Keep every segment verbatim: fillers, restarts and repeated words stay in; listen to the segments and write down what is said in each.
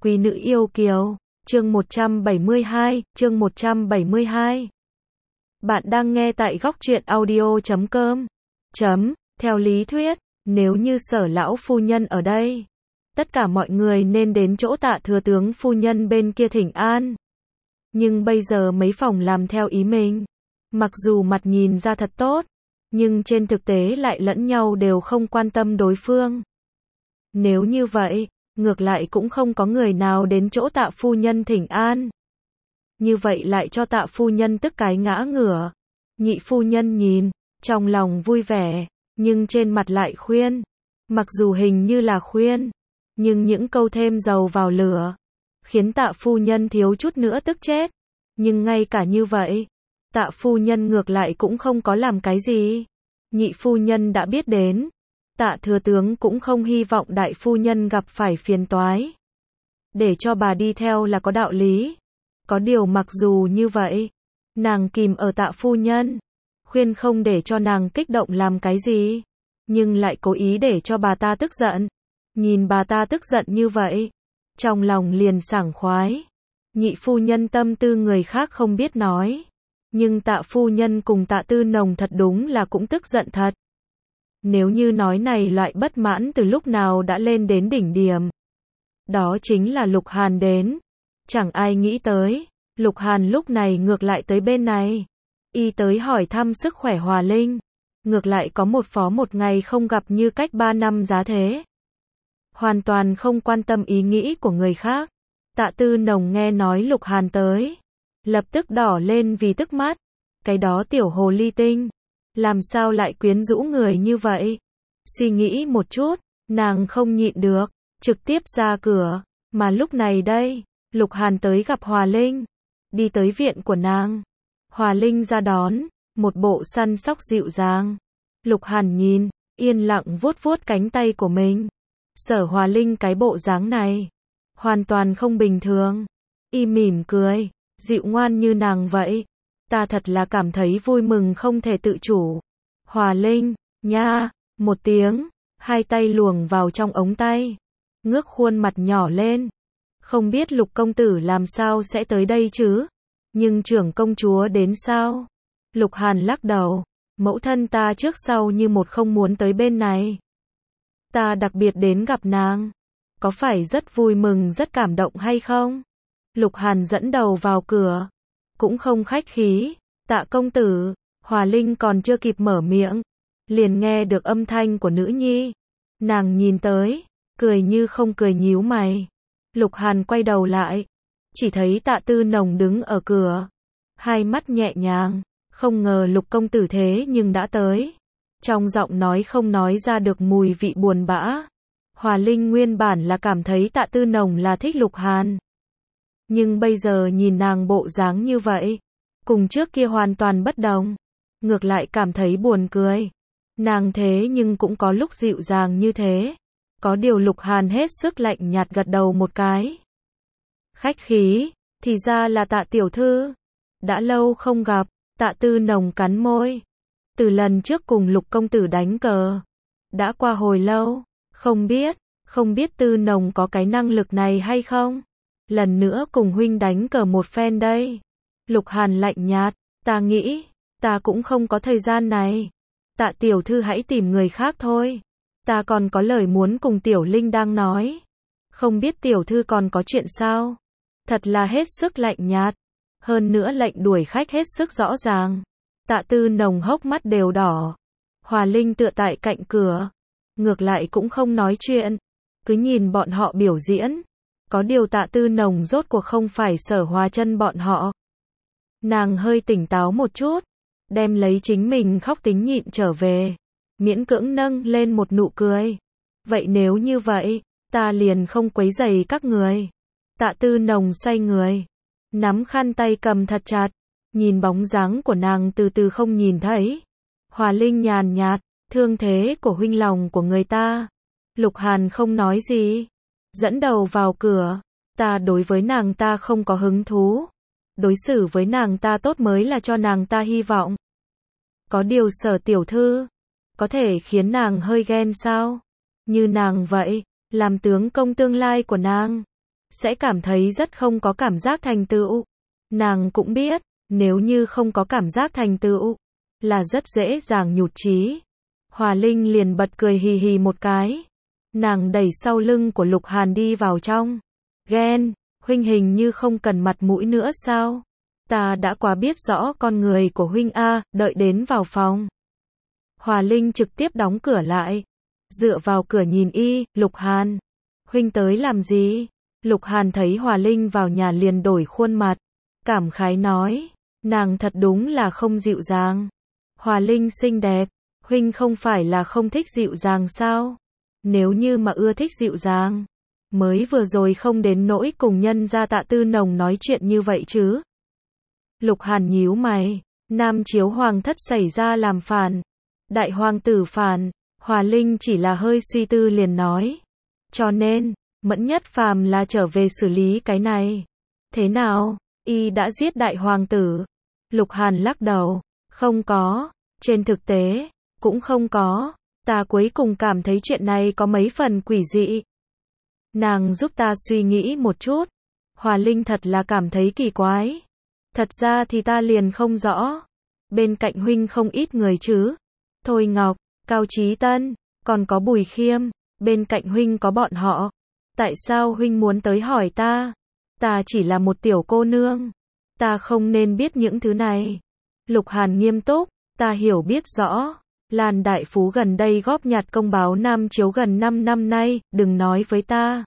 Quý nữ yêu kiều, chương một trăm bảy mươi hai, chương một trăm bảy mươi hai. Bạn đang nghe tại góc truyện audio chấm com. Chấm, theo lý thuyết, nếu như Sở lão phu nhân ở đây, tất cả mọi người nên đến chỗ Tạ thừa tướng phu nhân bên kia thỉnh an. Nhưng bây giờ mấy phòng làm theo ý mình. Mặc dù mặt nhìn ra thật tốt, nhưng trên thực tế lại lẫn nhau đều không quan tâm đối phương. Nếu như vậy, ngược lại cũng không có người nào đến chỗ Tạ phu nhân thỉnh an. Như vậy lại cho Tạ phu nhân tức cái ngã ngửa. Nhị phu nhân nhìn, trong lòng vui vẻ, nhưng trên mặt lại khuyên. Mặc dù hình như là khuyên, nhưng những câu thêm dầu vào lửa, khiến Tạ phu nhân thiếu chút nữa tức chết. Nhưng ngay cả như vậy, Tạ phu nhân ngược lại cũng không có làm cái gì. Nhị phu nhân đã biết đến, Tạ thừa tướng cũng không hy vọng đại phu nhân gặp phải phiền toái. Để cho bà đi theo là có đạo lý. Có điều mặc dù như vậy, nàng kìm ở Tạ phu nhân, khuyên không để cho nàng kích động làm cái gì, nhưng lại cố ý để cho bà ta tức giận. Nhìn bà ta tức giận như vậy, trong lòng liền sảng khoái. Nhị phu nhân tâm tư người khác không biết nói, nhưng Tạ phu nhân cùng Tạ Tư Nồng thật đúng là cũng tức giận thật. Nếu như nói này loại bất mãn từ lúc nào đã lên đến đỉnh điểm, đó chính là Lục Hàn đến. Chẳng ai nghĩ tới, Lục Hàn lúc này ngược lại tới bên này. Y tới hỏi thăm sức khỏe Hòa Linh. Ngược lại có một phó một ngày không gặp như cách ba năm giá thế. Hoàn toàn không quan tâm ý nghĩ của người khác. Tạ Tư Nồng nghe nói Lục Hàn tới, lập tức đỏ lên vì tức mắt. Cái đó tiểu hồ ly tinh, làm sao lại quyến rũ người như vậy? Suy nghĩ một chút, nàng không nhịn được, trực tiếp ra cửa. Mà lúc này đây, Lục Hàn tới gặp Hòa Linh, đi tới viện của nàng. Hòa Linh ra đón, một bộ săn sóc dịu dàng. Lục Hàn nhìn, yên lặng vuốt vuốt cánh tay của mình. Sở Hòa Linh cái bộ dáng này, hoàn toàn không bình thường. Y mỉm cười, dịu ngoan như nàng vậy. Ta thật là cảm thấy vui mừng không thể tự chủ. Hòa Linh, nha, một tiếng, hai tay luồn vào trong ống tay, ngước khuôn mặt nhỏ lên. Không biết Lục công tử làm sao sẽ tới đây chứ? Nhưng trưởng công chúa đến sao? Lục Hàn lắc đầu, mẫu thân ta trước sau như một không muốn tới bên này. Ta đặc biệt đến gặp nàng, có phải rất vui mừng rất cảm động hay không? Lục Hàn dẫn đầu vào cửa, cũng không khách khí. Tạ công tử. Hòa Linh còn chưa kịp mở miệng, liền nghe được âm thanh của nữ nhi. Nàng nhìn tới, cười như không cười nhíu mày. Lục Hàn quay đầu lại, chỉ thấy Tạ Tư Nồng đứng ở cửa, hai mắt nhẹ nhàng. Không ngờ Lục công tử thế nhưng đã tới. Trong giọng nói không nói ra được mùi vị buồn bã. Hòa Linh nguyên bản là cảm thấy Tạ Tư Nồng là thích Lục Hàn, nhưng bây giờ nhìn nàng bộ dáng như vậy, cùng trước kia hoàn toàn bất đồng, ngược lại cảm thấy buồn cười. Nàng thế nhưng cũng có lúc dịu dàng như thế. Có điều Lục Hàn hết sức lạnh nhạt gật đầu một cái. Khách khí, thì ra là Tạ tiểu thư. Đã lâu không gặp. Tạ Tư Nồng cắn môi. Từ lần trước cùng Lục công tử đánh cờ, đã qua hồi lâu. Không biết, không biết Tư Nồng có cái năng lực này hay không? Lần nữa cùng huynh đánh cờ một phen đây. Lục Hàn lạnh nhạt, ta nghĩ, ta cũng không có thời gian này. Tạ tiểu thư hãy tìm người khác thôi. Ta còn có lời muốn cùng Tiểu Linh đang nói. Không biết tiểu thư còn có chuyện sao? Thật là hết sức lạnh nhạt. Hơn nữa lệnh đuổi khách hết sức rõ ràng. Tạ Tư Nồng hốc mắt đều đỏ. Hòa Linh tựa tại cạnh cửa, ngược lại cũng không nói chuyện, cứ nhìn bọn họ biểu diễn. Có điều Tạ Tư Nồng rốt cuộc không phải Sở Hòa chân bọn họ. Nàng hơi tỉnh táo một chút, đem lấy chính mình khóc tính nhịn trở về, miễn cưỡng nâng lên một nụ cười. Vậy nếu như vậy, ta liền không quấy rầy các người. Tạ Tư Nồng xoay người, nắm khăn tay cầm thật chặt, nhìn bóng dáng của nàng từ từ không nhìn thấy. Hòa Linh nhàn nhạt, thương thế của huynh lòng của người ta. Lục Hàn không nói gì, dẫn đầu vào cửa. Ta đối với nàng ta không có hứng thú, đối xử với nàng ta tốt mới là cho nàng ta hy vọng. Có điều Sở tiểu thư, có thể khiến nàng hơi ghen sao? Như nàng vậy, làm tướng công tương lai của nàng, sẽ cảm thấy rất không có cảm giác thành tựu. Nàng cũng biết, nếu như không có cảm giác thành tựu, là rất dễ dàng nhụt chí. Hòa Linh liền bật cười hì hì một cái. Nàng đẩy sau lưng của Lục Hàn đi vào trong. Ghen, huynh hình như không cần mặt mũi nữa sao? Ta đã quá biết rõ con người của huynh a, đợi đến vào phòng. Hòa Linh trực tiếp đóng cửa lại. Dựa vào cửa nhìn y, Lục Hàn. Huynh tới làm gì? Lục Hàn thấy Hòa Linh vào nhà liền đổi khuôn mặt. Cảm khái nói, nàng thật đúng là không dịu dàng. Hòa Linh xinh đẹp, huynh không phải là không thích dịu dàng sao? Nếu như mà ưa thích dịu dàng, mới vừa rồi không đến nỗi cùng nhân gia Tạ Tư Nồng nói chuyện như vậy chứ. Lục Hàn nhíu mày, Nam Chiếu Hoàng thất xảy ra làm phản. Đại hoàng tử phản, Hòa Linh chỉ là hơi suy tư liền nói. Cho nên, Mẫn Nhất Phàm là trở về xử lý cái này. Thế nào, y đã giết đại hoàng tử? Lục Hàn lắc đầu, không có, trên thực tế, cũng không có. Ta cuối cùng cảm thấy chuyện này có mấy phần quỷ dị. Nàng giúp ta suy nghĩ một chút. Hòa Linh thật là cảm thấy kỳ quái. Thật ra thì ta liền không rõ. Bên cạnh huynh không ít người chứ. Thôi Ngọc, Cao Chí Tân, còn có Bùi Khiêm, bên cạnh huynh có bọn họ. Tại sao huynh muốn tới hỏi ta? Ta chỉ là một tiểu cô nương. Ta không nên biết những thứ này. Lục Hàn nghiêm túc, ta hiểu biết rõ. Lan đại phú gần đây góp nhặt công báo Nam Chiếu gần năm năm nay, đừng nói với ta.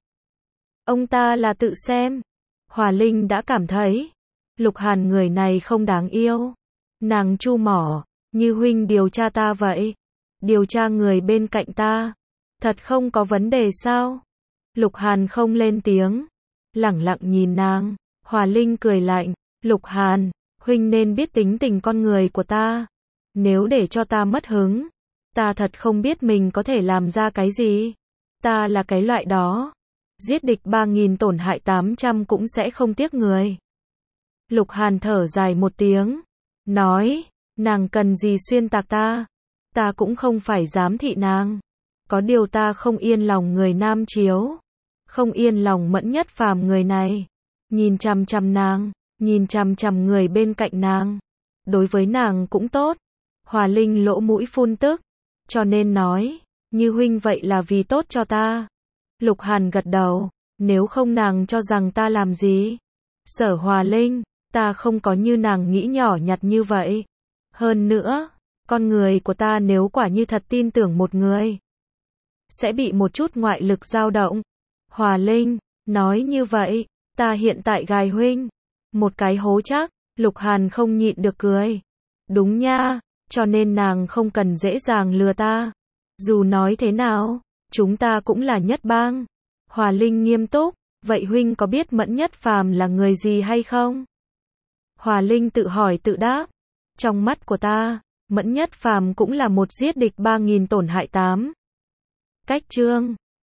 Ông ta là tự xem. Hòa Linh đã cảm thấy, Lục Hàn người này không đáng yêu. Nàng chu mỏ, như huynh điều tra ta vậy. Điều tra người bên cạnh ta. Thật không có vấn đề sao? Lục Hàn không lên tiếng. Lẳng lặng nhìn nàng. Hòa Linh cười lạnh. Lục Hàn, huynh nên biết tính tình con người của ta. Nếu để cho ta mất hứng, ta thật không biết mình có thể làm ra cái gì. Ta là cái loại đó. Giết địch ba nghìn tổn hại tám trăm cũng sẽ không tiếc người. Lục Hàn thở dài một tiếng. Nói, nàng cần gì xuyên tạc ta? Ta cũng không phải giám thị nàng. Có điều ta không yên lòng người Nam Chiếu. Không yên lòng Mẫn Nhất Phàm người này. Nhìn chằm chằm nàng, nhìn chằm chằm người bên cạnh nàng. Đối với nàng cũng tốt. Hòa Linh lỗ mũi phun tức. Cho nên nói, như huynh vậy là vì tốt cho ta. Lục Hàn gật đầu. Nếu không nàng cho rằng ta làm gì? Sở Hòa Linh, ta không có như nàng nghĩ nhỏ nhặt như vậy. Hơn nữa, con người của ta nếu quả như thật tin tưởng một người, sẽ bị một chút ngoại lực dao động. Hòa Linh, nói như vậy, ta hiện tại gài huynh. Một cái hố chắc, Lục Hàn không nhịn được cười. Đúng nha, cho nên nàng không cần dễ dàng lừa ta. Dù nói thế nào, chúng ta cũng là nhất bang. Hòa Linh nghiêm túc, vậy huynh có biết Mẫn Nhất Phàm là người gì hay không? Hòa Linh tự hỏi tự đáp. Trong mắt của ta, Mẫn Nhất Phàm cũng là một giết địch ba nghìn tổn hại tám. Cách chương